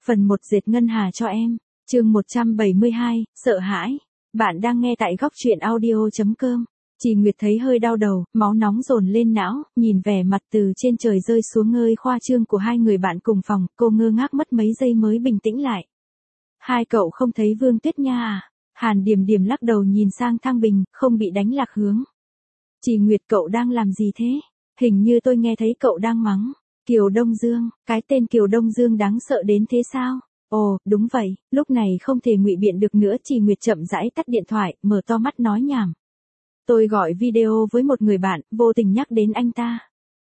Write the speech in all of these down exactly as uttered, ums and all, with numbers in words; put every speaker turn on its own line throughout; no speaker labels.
Phần một dệt ngân hà cho em. Chương một trăm bảy mươi hai, sợ hãi. Bạn đang nghe tại góc truyện audio chấm com. Chị Nguyệt thấy hơi đau đầu, máu nóng dồn lên não, nhìn vẻ mặt từ trên trời rơi xuống ngơi khoa trương của hai người bạn cùng phòng, cô ngơ ngác mất mấy giây mới bình tĩnh lại. Hai cậu không thấy Vương Tuyết Nha à? Hàn Điềm Điềm lắc đầu nhìn sang Thăng Bình, không bị đánh lạc hướng. Chị Nguyệt, cậu đang làm gì thế? Hình như tôi nghe thấy cậu đang mắng. Kiều Đông Dương, cái tên Kiều Đông Dương đáng sợ đến thế sao? Ồ, đúng vậy, lúc này không thể ngụy biện được nữa. Chị Nguyệt chậm rãi tắt điện thoại, mở to mắt nói nhảm. Tôi gọi video với một người bạn, vô tình nhắc đến anh ta.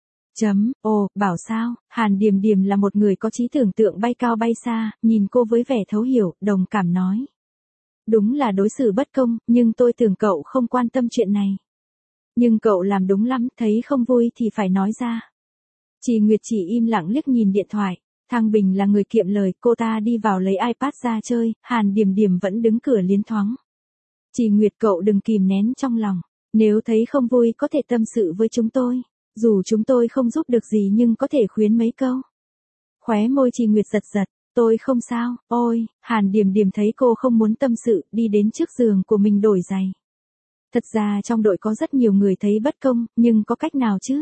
Chấm, ồ, bảo sao? Hàn Điềm Điềm là một người có trí tưởng tượng bay cao bay xa, nhìn cô với vẻ thấu hiểu, đồng cảm nói. Đúng là đối xử bất công, nhưng tôi tưởng cậu không quan tâm chuyện này. Nhưng cậu làm đúng lắm, thấy không vui thì phải nói ra. Chị Nguyệt chỉ im lặng liếc nhìn điện thoại. Thăng Bình là người kiệm lời, cô ta đi vào lấy iPad ra chơi, Hàn Điềm Điềm vẫn đứng cửa liến thoáng. Chị Nguyệt, cậu đừng kìm nén trong lòng, nếu thấy không vui có thể tâm sự với chúng tôi, dù chúng tôi không giúp được gì nhưng có thể khuyến mấy câu. Khóe môi chị Nguyệt giật giật, tôi không sao. Ôi, Hàn Điềm Điềm thấy cô không muốn tâm sự, đi đến trước giường của mình đổi giày. Thật ra trong đội có rất nhiều người thấy bất công, nhưng có cách nào chứ?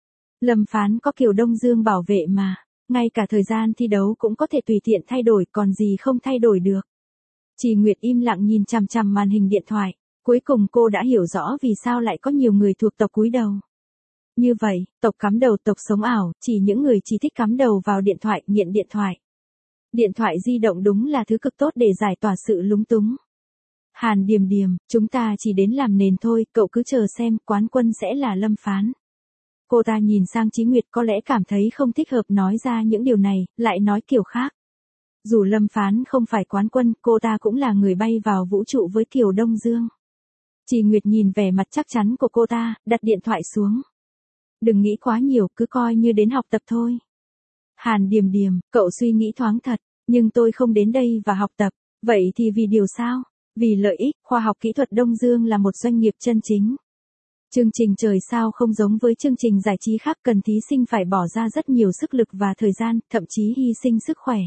Lâm Phán có Kiều Đông Dương bảo vệ mà, ngay cả thời gian thi đấu cũng có thể tùy tiện thay đổi, còn gì không thay đổi được. Chị Nguyệt im lặng nhìn chằm chằm màn hình điện thoại, cuối cùng cô đã hiểu rõ vì sao lại có nhiều người thuộc tộc cúi đầu. Như vậy, tộc cắm đầu, tộc sống ảo, chỉ những người chỉ thích cắm đầu vào điện thoại, nghiện điện thoại. Điện thoại di động đúng là thứ cực tốt để giải tỏa sự lúng túng. Hàn Điềm Điềm, chúng ta chỉ đến làm nền thôi, cậu cứ chờ xem, quán quân sẽ là Lâm Phán. Cô ta nhìn sang Chí Nguyệt, có lẽ cảm thấy không thích hợp nói ra những điều này, lại nói kiểu khác. Dù Lâm Phán không phải quán quân, cô ta cũng là người bay vào vũ trụ với Kiều Đông Dương. Chị Nguyệt nhìn vẻ mặt chắc chắn của cô ta, đặt điện thoại xuống. Đừng nghĩ quá nhiều, cứ coi như đến học tập thôi. Hàn Điềm Điềm, cậu suy nghĩ thoáng thật, nhưng tôi không đến đây và học tập, vậy thì vì điều sao? Vì lợi ích, khoa học kỹ thuật Đông Dương là một doanh nghiệp chân chính. Chương trình trời sao không giống với chương trình giải trí khác, cần thí sinh phải bỏ ra rất nhiều sức lực và thời gian, thậm chí hy sinh sức khỏe.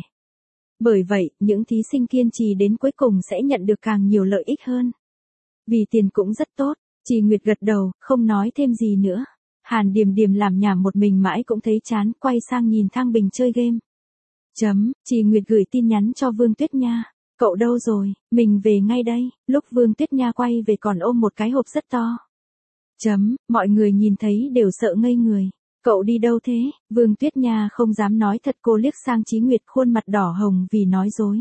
Bởi vậy, những thí sinh kiên trì đến cuối cùng sẽ nhận được càng nhiều lợi ích hơn. Vì tiền cũng rất tốt. Chị Nguyệt gật đầu, không nói thêm gì nữa. Hàn Điềm Điềm làm nhảm một mình mãi cũng thấy chán, quay sang nhìn Thăng Bình chơi game. Chấm, chị Nguyệt gửi tin nhắn cho Vương Tuyết Nha. Cậu đâu rồi, mình về ngay đây. Lúc Vương Tuyết Nha quay về còn ôm một cái hộp rất to. Chấm, mọi người nhìn thấy đều sợ ngây người. Cậu đi đâu thế? Vương Tuyết Nha không dám nói thật, cô liếc sang Chí Nguyệt, khuôn mặt đỏ hồng vì nói dối.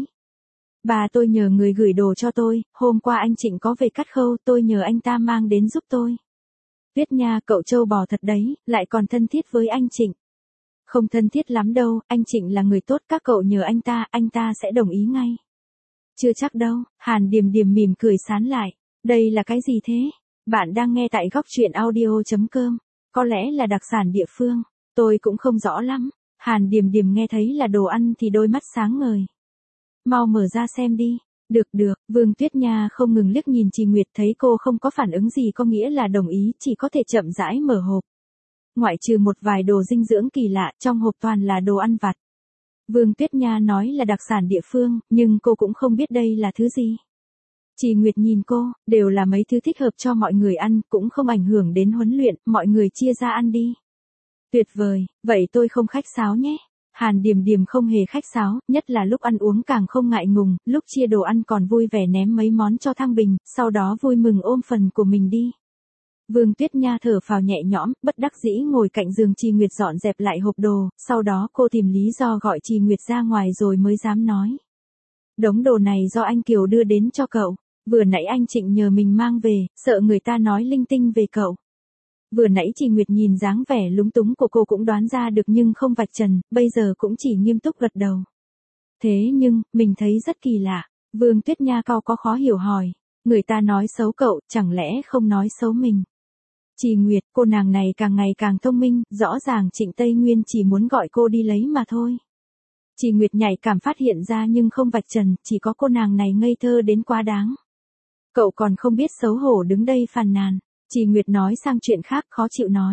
Bà tôi nhờ người gửi đồ cho tôi, hôm qua anh Trịnh có về cắt khâu, tôi nhờ anh ta mang đến giúp tôi. Tuyết Nha, cậu trâu bò thật đấy, lại còn thân thiết với anh Trịnh. Không thân thiết lắm đâu, anh Trịnh là người tốt, các cậu nhờ anh ta, anh ta sẽ đồng ý ngay. Chưa chắc đâu. Hàn Điềm Điềm mỉm cười sán lại. Đây là cái gì thế? Bạn đang nghe tại góc truyện audio chấm com. Có lẽ là đặc sản địa phương, tôi cũng không rõ lắm. Hàn Điềm Điềm nghe thấy là đồ ăn thì đôi mắt sáng ngời. Mau mở ra xem đi. Được được, Vương Tuyết Nha không ngừng liếc nhìn chị Nguyệt, thấy cô không có phản ứng gì có nghĩa là đồng ý, chỉ có thể chậm rãi mở hộp. Ngoại trừ một vài đồ dinh dưỡng kỳ lạ, trong hộp toàn là đồ ăn vặt. Vương Tuyết Nha nói là đặc sản địa phương, nhưng cô cũng không biết đây là thứ gì. Chị Nguyệt nhìn cô, đều là mấy thứ thích hợp cho mọi người ăn, cũng không ảnh hưởng đến huấn luyện, mọi người chia ra ăn đi. Tuyệt vời, vậy tôi không khách sáo nhé. Hàn Điềm Điềm không hề khách sáo, nhất là lúc ăn uống càng không ngại ngùng, lúc chia đồ ăn còn vui vẻ ném mấy món cho Thăng Bình, sau đó vui mừng ôm phần của mình đi. Vương Tuyết Nha thở phào nhẹ nhõm, bất đắc dĩ ngồi cạnh giường chị Nguyệt dọn dẹp lại hộp đồ, sau đó cô tìm lý do gọi chị Nguyệt ra ngoài rồi mới dám nói. Đống đồ này do anh Kiều đưa đến cho cậu, vừa nãy anh Trịnh nhờ mình mang về, sợ người ta nói linh tinh về cậu. Vừa nãy chị Nguyệt nhìn dáng vẻ lúng túng của cô cũng đoán ra được nhưng không vạch trần, bây giờ cũng chỉ nghiêm túc gật đầu. Thế nhưng, mình thấy rất kỳ lạ. Vương Tuyết Nha cau có khó hiểu hỏi. Người ta nói xấu cậu, chẳng lẽ không nói xấu mình? Chị Nguyệt, cô nàng này càng ngày càng thông minh, rõ ràng Trịnh Tây Nguyên chỉ muốn gọi cô đi lấy mà thôi. Chị Nguyệt nhạy cảm phát hiện ra nhưng không vạch trần, chỉ có cô nàng này ngây thơ đến quá đáng. Cậu còn không biết xấu hổ đứng đây phàn nàn. Chị Nguyệt nói sang chuyện khác, khó chịu nói.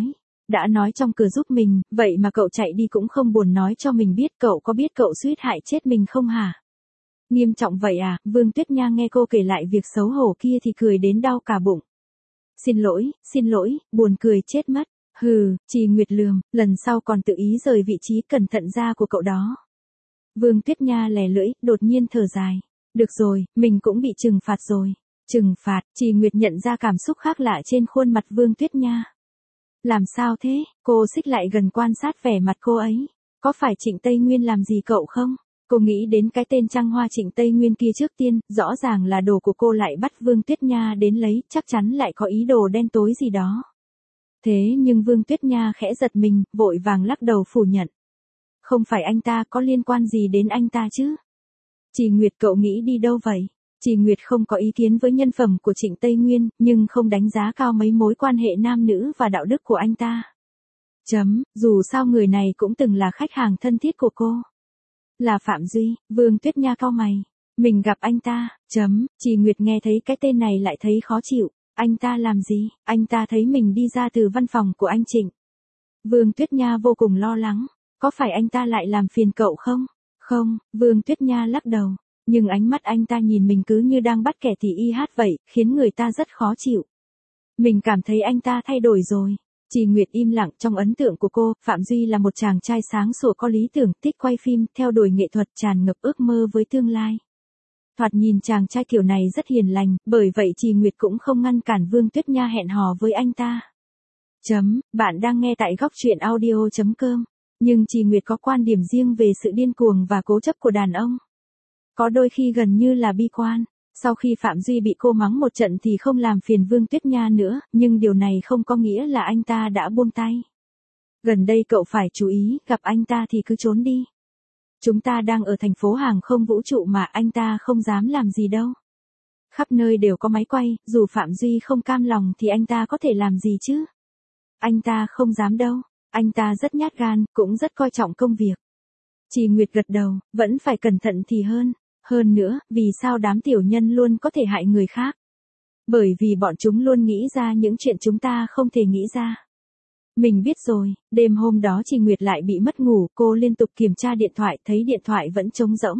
Đã nói trong cửa giúp mình, vậy mà cậu chạy đi cũng không buồn nói cho mình biết, cậu có biết cậu suýt hại chết mình không hả? Nghiêm trọng vậy à? Vương Tuyết Nha nghe cô kể lại việc xấu hổ kia thì cười đến đau cả bụng. Xin lỗi, xin lỗi, buồn cười chết mất. Hừ, Trì Nguyệt lườm, lần sau còn tự ý rời vị trí cẩn thận ra của cậu đó. Vương Tuyết Nha lè lưỡi, đột nhiên thở dài. Được rồi, mình cũng bị trừng phạt rồi. Trừng phạt, Trì Nguyệt nhận ra cảm xúc khác lạ trên khuôn mặt Vương Tuyết Nha. Làm sao thế? Cô xích lại gần quan sát vẻ mặt cô ấy. Có phải Trịnh Tây Nguyên làm gì cậu không? Cô nghĩ đến cái tên trăng hoa Trịnh Tây Nguyên kia trước tiên, rõ ràng là đồ của cô lại bắt Vương Tuyết Nha đến lấy, chắc chắn lại có ý đồ đen tối gì đó. Thế nhưng Vương Tuyết Nha khẽ giật mình, vội vàng lắc đầu phủ nhận. Không phải anh ta, có liên quan gì đến anh ta chứ? Trì Nguyệt, cậu nghĩ đi đâu vậy? Trì Nguyệt không có ý kiến với nhân phẩm của Trịnh Tây Nguyên, nhưng không đánh giá cao mấy mối quan hệ nam nữ và đạo đức của anh ta. Chấm, dù sao người này cũng từng là khách hàng thân thiết của cô. Là Phạm Duy. Vương Tuyết Nha cau mày. Mình gặp anh ta. Chấm, Trì Nguyệt nghe thấy cái tên này lại thấy khó chịu. Anh ta làm gì? Anh ta thấy mình đi ra từ văn phòng của anh Trịnh. Vương Tuyết Nha vô cùng lo lắng. Có phải anh ta lại làm phiền cậu không? Không, Vương Tuyết Nha lắc đầu. Nhưng ánh mắt anh ta nhìn mình cứ như đang bắt kẻ thì y hát vậy, khiến người ta rất khó chịu. Mình cảm thấy anh ta thay đổi rồi. Trì Nguyệt im lặng, trong ấn tượng của cô, Phạm Duy là một chàng trai sáng sủa có lý tưởng, thích quay phim, theo đuổi nghệ thuật, tràn ngập ước mơ với tương lai. Thoạt nhìn chàng trai kiểu này rất hiền lành, bởi vậy Trì Nguyệt cũng không ngăn cản Vương Tuyết Nha hẹn hò với anh ta. Chấm, bạn đang nghe tại góc truyện audio chấm com. Nhưng Trì Nguyệt có quan điểm riêng về sự điên cuồng và cố chấp của đàn ông. Có đôi khi gần như là bi quan. Sau khi Phạm Duy bị cô mắng một trận thì không làm phiền Vương Tuyết Nha nữa, nhưng điều này không có nghĩa là anh ta đã buông tay. Gần đây cậu phải chú ý, gặp anh ta thì cứ trốn đi. Chúng ta đang ở thành phố hàng không vũ trụ mà, anh ta không dám làm gì đâu. Khắp nơi đều có máy quay, dù Phạm Duy không cam lòng thì anh ta có thể làm gì chứ? Anh ta không dám đâu, anh ta rất nhát gan, cũng rất coi trọng công việc. Trì Nguyệt gật đầu, vẫn phải cẩn thận thì hơn. Hơn nữa, vì sao đám tiểu nhân luôn có thể hại người khác? Bởi vì bọn chúng luôn nghĩ ra những chuyện chúng ta không thể nghĩ ra. Mình biết rồi, đêm hôm đó Trì Nguyệt lại bị mất ngủ, cô liên tục kiểm tra điện thoại, thấy điện thoại vẫn trống rỗng.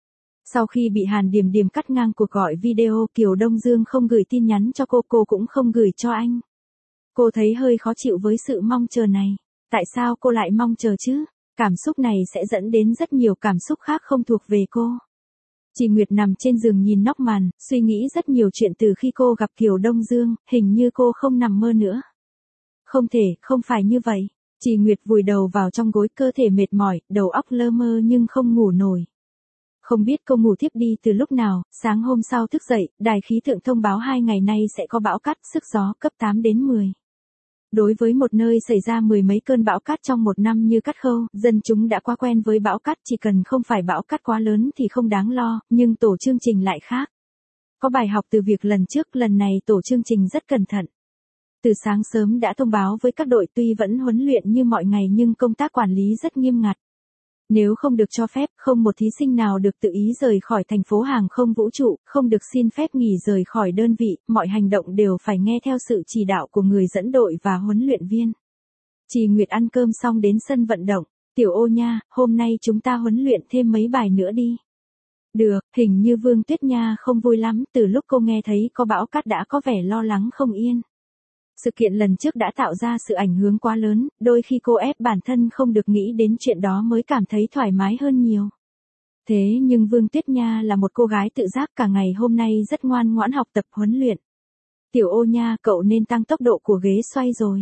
Sau khi bị Hàn Điềm Điềm cắt ngang cuộc gọi video, Kiều Đông Dương không gửi tin nhắn cho cô, cô cũng không gửi cho anh. Cô thấy hơi khó chịu với sự mong chờ này. Tại sao cô lại mong chờ chứ? Cảm xúc này sẽ dẫn đến rất nhiều cảm xúc khác không thuộc về cô. Trì Nguyệt nằm trên giường nhìn nóc màn, suy nghĩ rất nhiều chuyện từ khi cô gặp Kiều Đông Dương, hình như cô không nằm mơ nữa. Không thể, không phải như vậy. Trì Nguyệt vùi đầu vào trong gối, cơ thể mệt mỏi, đầu óc lơ mơ nhưng không ngủ nổi. Không biết cô ngủ thiếp đi từ lúc nào, sáng hôm sau thức dậy, đài khí tượng thông báo hai ngày nay sẽ có bão cát, sức gió cấp tám đến mười. Đối với một nơi xảy ra mười mấy cơn bão cát trong một năm như Cát Khâu, dân chúng đã quá quen với bão cát, chỉ cần không phải bão cát quá lớn thì không đáng lo, nhưng tổ chương trình lại khác. Có bài học từ việc lần trước, lần này tổ chương trình rất cẩn thận. Từ sáng sớm đã thông báo với các đội, tuy vẫn huấn luyện như mọi ngày nhưng công tác quản lý rất nghiêm ngặt. Nếu không được cho phép, không một thí sinh nào được tự ý rời khỏi thành phố hàng không vũ trụ, không được xin phép nghỉ rời khỏi đơn vị, mọi hành động đều phải nghe theo sự chỉ đạo của người dẫn đội và huấn luyện viên. Trì Nguyệt ăn cơm xong đến sân vận động. Tiểu Ô nha, hôm nay chúng ta huấn luyện thêm mấy bài nữa đi. Được, hình như Vương Tuyết Nha không vui lắm, từ lúc cô nghe thấy có bão cát đã có vẻ lo lắng không yên. Sự kiện lần trước đã tạo ra sự ảnh hưởng quá lớn, đôi khi cô ép bản thân không được nghĩ đến chuyện đó mới cảm thấy thoải mái hơn nhiều. Thế nhưng Vương Tuyết Nha là một cô gái tự giác, cả ngày hôm nay rất ngoan ngoãn học tập huấn luyện. Tiểu Ô nha, cậu nên tăng tốc độ của ghế xoay rồi.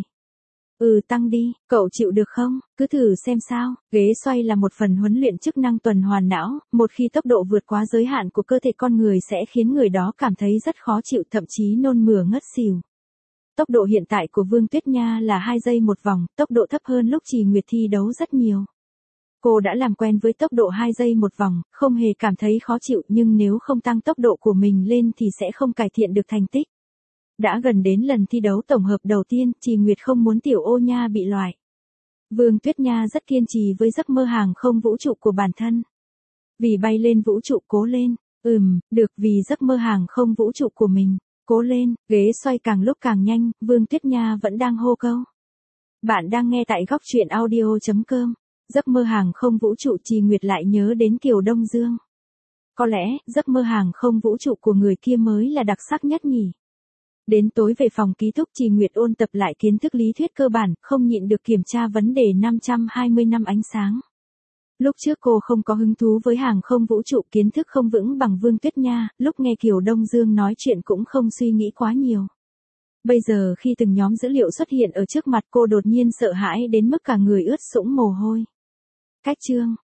Ừ, tăng đi, cậu chịu được không? Cứ thử xem sao. Ghế xoay là một phần huấn luyện chức năng tuần hoàn não, một khi tốc độ vượt quá giới hạn của cơ thể con người sẽ khiến người đó cảm thấy rất khó chịu, thậm chí nôn mửa ngất xỉu. Tốc độ hiện tại của Vương Tuyết Nha là hai giây một vòng, tốc độ thấp hơn lúc Trì Nguyệt thi đấu rất nhiều. Cô đã làm quen với tốc độ hai giây một vòng, không hề cảm thấy khó chịu, nhưng nếu không tăng tốc độ của mình lên thì sẽ không cải thiện được thành tích. Đã gần đến lần thi đấu tổng hợp đầu tiên, Trì Nguyệt không muốn Tiểu Ô nha bị loại. Vương Tuyết Nha rất kiên trì với giấc mơ hàng không vũ trụ của bản thân. Vì bay lên vũ trụ, cố lên. Ừm, được, vì giấc mơ hàng không vũ trụ của mình. Cố lên, ghế xoay càng lúc càng nhanh, Vương Tuyết Nha vẫn đang hô câu. Bạn đang nghe tại góc truyện audio.com. Giấc mơ hàng không vũ trụ Trì Nguyệt lại nhớ đến Kiều Đông Dương. Có lẽ, giấc mơ hàng không vũ trụ của người kia mới là đặc sắc nhất nhỉ. Đến tối về phòng ký túc Trì Nguyệt ôn tập lại kiến thức lý thuyết cơ bản, không nhịn được kiểm tra vấn đề năm trăm hai mươi năm ánh sáng. Lúc trước cô không có hứng thú với hàng không vũ trụ, kiến thức không vững bằng Vương Tuyết Nha, lúc nghe Kiều Đông Dương nói chuyện cũng không suy nghĩ quá nhiều. Bây giờ khi từng nhóm dữ liệu xuất hiện ở trước mặt cô đột nhiên sợ hãi đến mức cả người ướt sũng mồ hôi. Cách chương,